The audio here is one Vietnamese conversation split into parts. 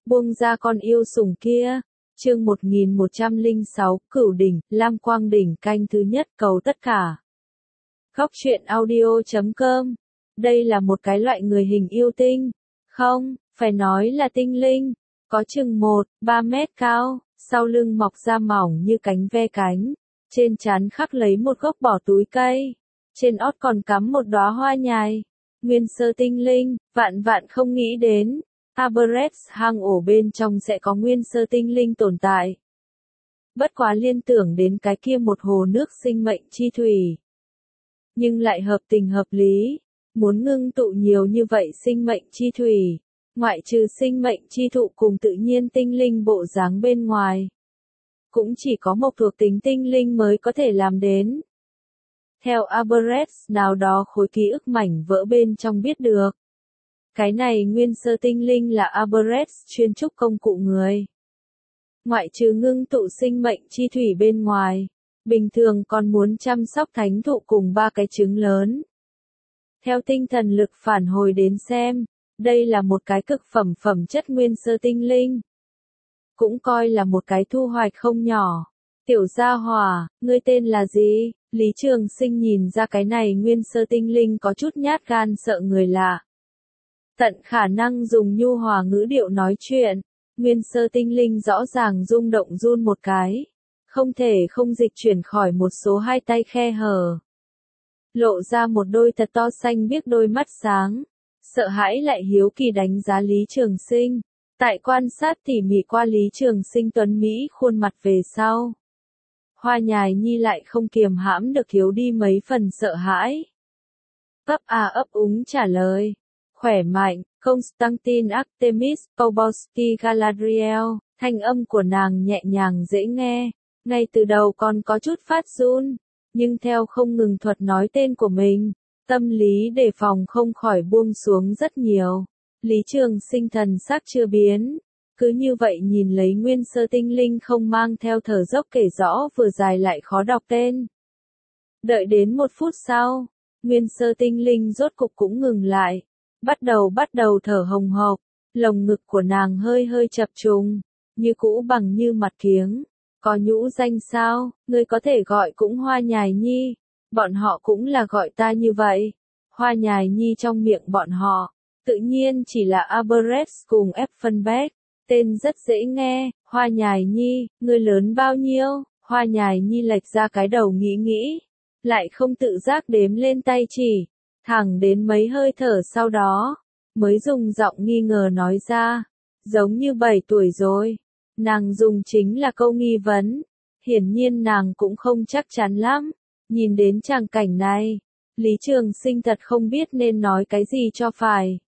buông ra con yêu sủng kia. Chương 1106, Cửu Đỉnh, Lam Quang Đỉnh canh thứ nhất, cầu tất cả. Góc truyện audio.com. Đây là một cái loại người hình yêu tinh. Không, phải nói là tinh linh. Có chừng 1-3 mét cao, sau lưng mọc ra mỏng như cánh ve cánh. Trên trán khắc lấy một gốc bỏ túi cây. Trên ót còn cắm một đóa hoa nhài. Nguyên sơ tinh linh, vạn vạn không nghĩ đến. Arboretes hang ổ bên trong sẽ có nguyên sơ tinh linh tồn tại. Bất quá liên tưởng đến cái kia một hồ nước sinh mệnh chi thủy. Nhưng lại hợp tình hợp lý, muốn ngưng tụ nhiều như vậy sinh mệnh chi thủy, ngoại trừ sinh mệnh chi thụ cùng tự nhiên tinh linh bộ dáng bên ngoài. Cũng chỉ có một thuộc tính tinh linh mới có thể làm đến. Theo Arboretes nào đó khối ký ức mảnh vỡ bên trong biết được. Cái này nguyên sơ tinh linh là Arboretes chuyên trúc công cụ người. Ngoại trừ ngưng tụ sinh mệnh chi thủy bên ngoài, bình thường còn muốn chăm sóc thánh thụ cùng 3 cái trứng lớn. Theo tinh thần lực phản hồi đến xem, đây là một cái cực phẩm chất nguyên sơ tinh linh. Cũng coi là một cái thu hoạch không nhỏ. Tiểu gia hỏa, ngươi tên là gì? Lý Trường Sinh nhìn ra cái này nguyên sơ tinh linh có chút nhát gan sợ người lạ. Tận khả năng dùng nhu hòa ngữ điệu nói chuyện, nguyên sơ tinh linh rõ ràng rung động run một cái, không thể không dịch chuyển khỏi một số hai tay khe hở. Lộ ra một đôi thật to xanh biếc đôi mắt sáng, sợ hãi lại hiếu kỳ đánh giá Lý Trường Sinh. Tại quan sát tỉ mỉ qua Lý Trường Sinh tuấn Mỹ khuôn mặt về sau. Hoa nhài nhi lại không kiềm hãm được thiếu đi mấy phần sợ hãi. Ấp úng trả lời. Khỏe mạnh, Constantine Artemis Powboski Galadriel, thanh âm của nàng nhẹ nhàng dễ nghe, ngay từ đầu còn có chút phát run, nhưng theo không ngừng thuật nói tên của mình, tâm lý đề phòng không khỏi buông xuống rất nhiều. Lý Trường Sinh thần sắc chưa biến, cứ như vậy nhìn lấy nguyên sơ tinh linh không mang theo thở dốc kể rõ vừa dài lại khó đọc tên. Đợi đến 1 phút sau, nguyên sơ tinh linh rốt cục cũng ngừng lại. Bắt đầu thở hồng hộc, lồng ngực của nàng hơi chập trùng, như cũ bằng như mặt kiếng. Có nhũ danh sao, ngươi có thể gọi cũng Hoa Nhài Nhi, bọn họ cũng là gọi ta như vậy. Hoa Nhài Nhi trong miệng bọn họ, tự nhiên chỉ là Arboretes cùng Effenberg, tên rất dễ nghe. Hoa Nhài Nhi, ngươi lớn bao nhiêu? Hoa Nhài Nhi lệch ra cái đầu nghĩ, lại không tự giác đếm lên tay chỉ. Thẳng đến mấy hơi thở sau đó, mới dùng giọng nghi ngờ nói ra, giống như 7 tuổi rồi. Nàng dùng chính là câu nghi vấn, hiển nhiên nàng cũng không chắc chắn lắm. Nhìn đến tràng cảnh này, Lý Trường Sinh thật không biết nên nói cái gì cho phải.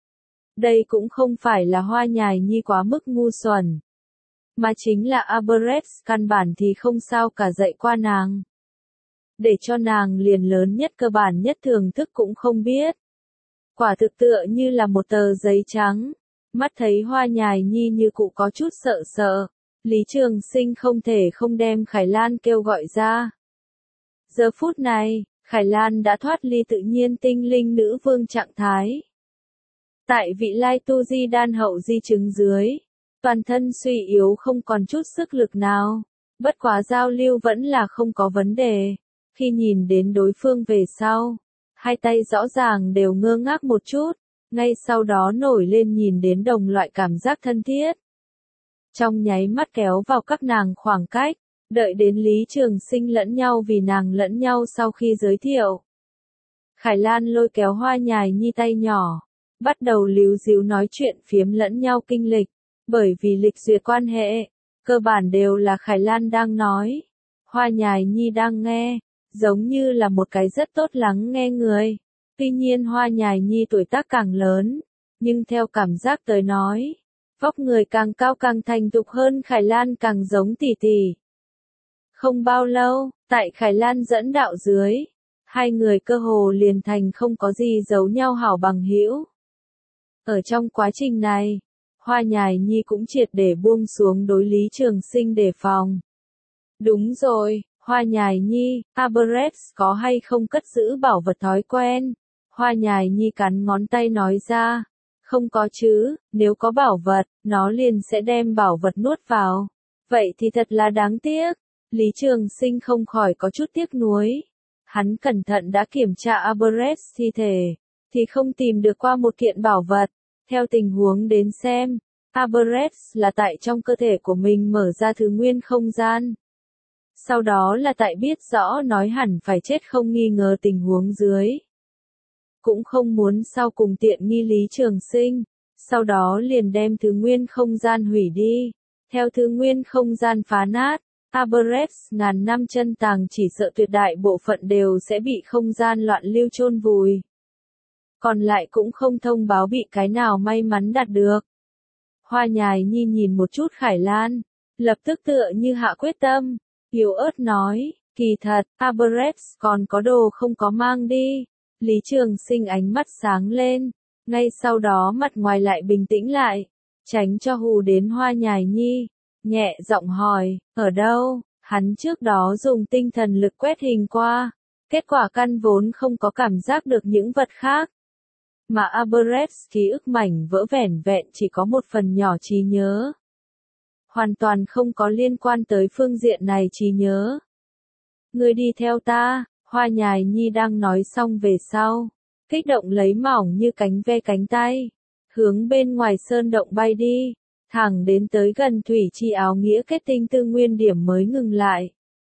Đây cũng không phải là Hoa Nhài Nhi quá mức ngu xuẩn, mà chính là Arboretes căn bản thì không sao cả dạy qua nàng. Để cho nàng liền lớn nhất cơ bản nhất thưởng thức cũng không biết. Quả thực tựa như là một tờ giấy trắng. Mắt thấy Hoa Nhài Nhi như cụ có chút sợ. Lý Trường Sinh không thể không đem Khải Lan kêu gọi ra. Giờ phút này, Khải Lan đã thoát ly tự nhiên tinh linh nữ vương trạng thái. Tại vị lai tu di đan hậu di chứng dưới, toàn thân suy yếu không còn chút sức lực nào. Bất quá giao lưu vẫn là không có vấn đề. Khi nhìn đến đối phương về sau, hai tay rõ ràng đều ngơ ngác một chút, ngay sau đó nổi lên nhìn đến đồng loại cảm giác thân thiết. Trong nháy mắt kéo vào các nàng khoảng cách, đợi đến Lý Trường Sinh lẫn nhau vì nàng lẫn nhau sau khi giới thiệu. Khải Lan lôi kéo Hoa Nhài Nhi tay nhỏ, bắt đầu líu díu nói chuyện phiếm lẫn nhau kinh lịch, bởi vì lịch duyệt quan hệ, cơ bản đều là Khải Lan đang nói, Hoa Nhài Nhi đang nghe. Giống như là một cái rất tốt lắng nghe người. Tuy nhiên Hoa Nhài Nhi tuổi tác càng lớn, nhưng theo cảm giác tới nói, vóc người càng cao càng thành thục hơn Khải Lan càng giống tỷ tỷ. Không bao lâu, tại Khải Lan dẫn đạo dưới, hai người cơ hồ liền thành không có gì giấu nhau hảo bằng hữu. Ở trong quá trình này, Hoa Nhài Nhi cũng triệt để buông xuống đối Lý Trường Sinh đề phòng. Đúng rồi. Hoa Nhài Nhi, Arboretes có hay không cất giữ bảo vật thói quen? Hoa Nhài Nhi cắn ngón tay nói ra, Không có chứ, nếu có bảo vật, nó liền sẽ đem bảo vật nuốt vào. Vậy thì thật là đáng tiếc. Lý Trường Sinh không khỏi có chút tiếc nuối. Hắn cẩn thận đã kiểm tra Albrecht thi thể, thì không tìm được qua một kiện bảo vật. Theo tình huống đến xem, Albrecht là tại trong cơ thể của mình mở ra thứ nguyên không gian. Sau đó là tại biết rõ nói hẳn phải chết không nghi ngờ tình huống dưới. Cũng không muốn sau cùng tiện nghi Lý Trường Sinh, sau đó liền đem thứ nguyên không gian hủy đi. Theo thứ nguyên không gian phá nát, Albrecht ngàn năm chân tàng chỉ sợ tuyệt đại bộ phận đều sẽ bị không gian loạn lưu chôn vùi. Còn lại cũng không thông báo bị cái nào may mắn đạt được. Hoa Nhài Nhi nhìn một chút Khải Lan, lập tức tựa như hạ quyết tâm, yếu ớt nói, kỳ thật, Albrecht còn có đồ không có mang đi. Lý Trường Sinh ánh mắt sáng lên, ngay sau đó mặt ngoài lại bình tĩnh lại, tránh cho hù đến Hoa Nhài Nhi, nhẹ giọng hỏi, ở đâu? Hắn trước đó dùng tinh thần lực quét hình qua, kết quả căn vốn không có cảm giác được những vật khác. Mà Albrecht ký ức mảnh vỡ vẻn vẹn chỉ có một phần nhỏ trí nhớ. Hoàn toàn không có liên quan tới phương diện này trí nhớ. Ngươi đi theo ta, Hoa Nhài Nhi đang nói xong về sau. Kích động lấy mỏng như cánh ve cánh tay. Hướng bên ngoài sơn động bay đi. Thẳng đến tới gần thủy chi áo nghĩa kết tinh tư nguyên điểm mới ngừng lại.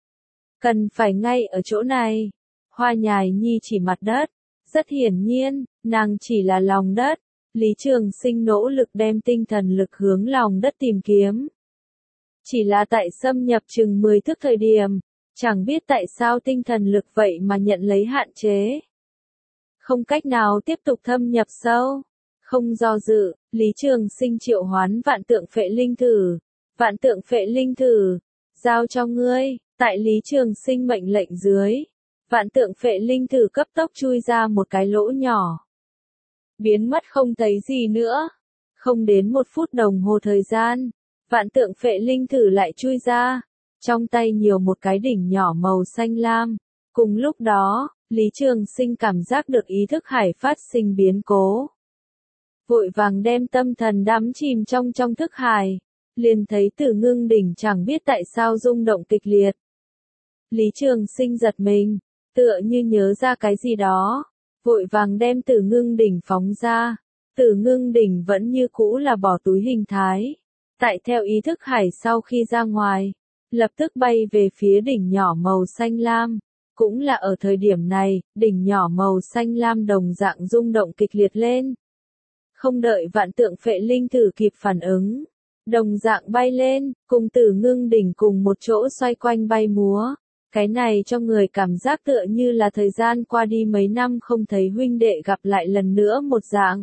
Cần phải ngay ở chỗ này. Hoa Nhài Nhi chỉ mặt đất. Rất hiển nhiên, nàng chỉ là lòng đất. Lý Trường Sinh nỗ lực đem tinh thần lực hướng lòng đất tìm kiếm. Chỉ là tại xâm nhập chừng 10 thước thời điểm, chẳng biết tại sao tinh thần lực vậy mà nhận lấy hạn chế. Không cách nào tiếp tục thâm nhập sâu. Không do dự, Lý Trường Sinh triệu hoán vạn tượng phệ linh thử. Vạn tượng phệ linh thử, giao cho ngươi. Tại Lý Trường Sinh mệnh lệnh dưới, vạn tượng phệ linh thử cấp tốc chui ra một cái lỗ nhỏ. Biến mất không thấy gì nữa. Không đến 1 phút đồng hồ thời gian, vạn tượng phệ linh thử lại chui ra. Trong tay nhiều một cái đỉnh nhỏ màu xanh lam. Cùng lúc đó, Lý Trường Sinh cảm giác được ý thức hải phát sinh biến cố. Vội vàng đem tâm thần đắm chìm trong thức hải. Liền thấy Tử Ngưng đỉnh chẳng biết tại sao rung động kịch liệt. Lý Trường Sinh giật mình, tựa như nhớ ra cái gì đó. Vội vàng đem Tử Ngưng đỉnh phóng ra. Tử Ngưng đỉnh vẫn như cũ là bỏ túi hình thái. Tại theo ý thức hải sau khi ra ngoài, lập tức bay về phía đỉnh nhỏ màu xanh lam. Cũng là ở thời điểm này, đỉnh nhỏ màu xanh lam đồng dạng rung động kịch liệt lên. Không đợi vạn tượng phệ linh thử kịp phản ứng, đồng dạng bay lên, cùng Tử Ngưng đỉnh cùng một chỗ xoay quanh bay múa. Cái này cho người cảm giác tựa như là thời gian qua đi mấy năm không thấy huynh đệ gặp lại lần nữa một dạng.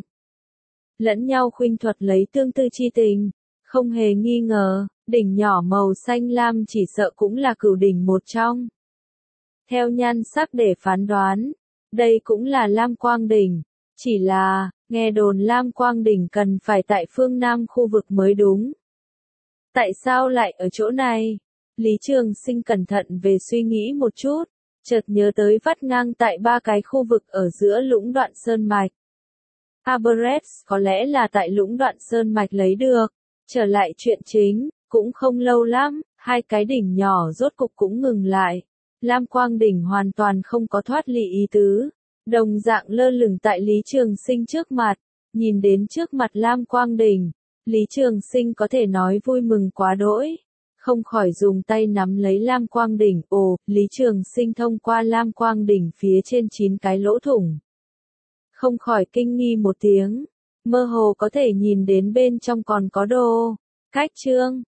Lẫn nhau khuynh thuật lấy tương tư chi tình, không hề nghi ngờ, đỉnh nhỏ màu xanh lam chỉ sợ cũng là cửu đỉnh một trong. Theo nhan sắc để phán đoán, đây cũng là Lam Quang đỉnh, chỉ là, nghe đồn Lam Quang đỉnh cần phải tại phương Nam khu vực mới đúng. Tại sao lại ở chỗ này? Lý Trường Sinh cẩn thận về suy nghĩ một chút, chợt nhớ tới vắt ngang tại 3 cái khu vực ở giữa lũng đoạn sơn mạch. Albrecht có lẽ là tại lũng đoạn sơn mạch lấy được. Trở lại chuyện chính, cũng không lâu lắm, 2 cái đỉnh nhỏ rốt cục cũng ngừng lại. Lam Quang đỉnh hoàn toàn không có thoát ly ý tứ, đồng dạng lơ lửng tại Lý Trường Sinh trước mặt. Nhìn đến trước mặt Lam Quang đỉnh, Lý Trường Sinh có thể nói vui mừng quá đỗi, không khỏi dùng tay nắm lấy Lam Quang đỉnh. Ồ, Lý Trường Sinh thông qua Lam Quang đỉnh phía trên 9 cái lỗ thủng, không khỏi kinh nghi một tiếng, mơ hồ có thể nhìn đến bên trong còn có đồ. Cách chương